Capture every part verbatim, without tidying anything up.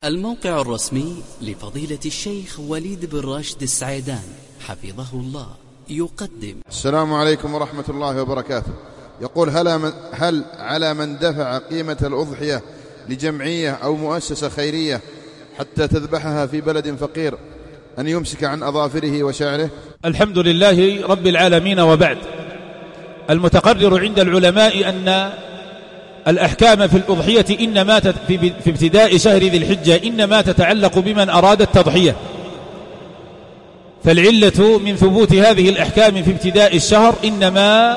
الموقع الرسمي لفضيلة الشيخ وليد بن راشد السعيدان حفظه الله يقدم. السلام عليكم ورحمة الله وبركاته. يقول هل, هل على من دفع قيمة الأضحية لجمعية أو مؤسسة خيرية حتى تذبحها في بلد فقير أن يمسك عن أظافره وشعره؟ الحمد لله رب العالمين، وبعد. المتقرر عند العلماء أن الأحكام في الأضحية إنما في ابتداء شهر ذي الحجة إنما تتعلق بمن أراد التضحية، فالعلة من ثبوت هذه الأحكام في ابتداء الشهر إنما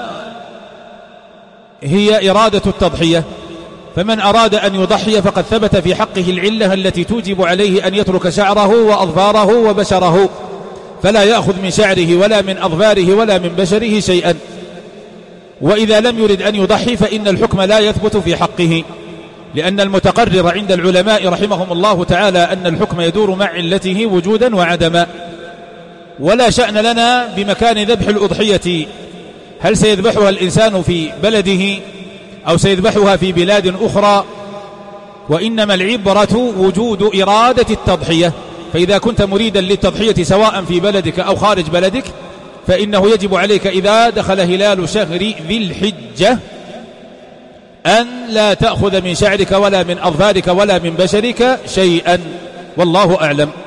هي إرادة التضحية، فمن أراد أن يضحي فقد ثبت في حقه العلة التي توجب عليه أن يترك شعره وأظفاره وبشره، فلا يأخذ من شعره ولا من أظفاره ولا من بشره شيئا. وإذا لم يرد أن يضحي فإن الحكم لا يثبت في حقه، لأن المتقرر عند العلماء رحمهم الله تعالى أن الحكم يدور مع علته وجودا وعدما. ولا شأن لنا بمكان ذبح الأضحية، هل سيذبحها الإنسان في بلده أو سيذبحها في بلاد أخرى، وإنما العبرة وجود إرادة التضحية. فإذا كنت مريدا للتضحية سواء في بلدك أو خارج بلدك فإنه يجب عليك إذا دخل هلال شهر ذي الحجة أن لا تأخذ من شعرك ولا من أظفارك ولا من بشرك شيئا، والله أعلم.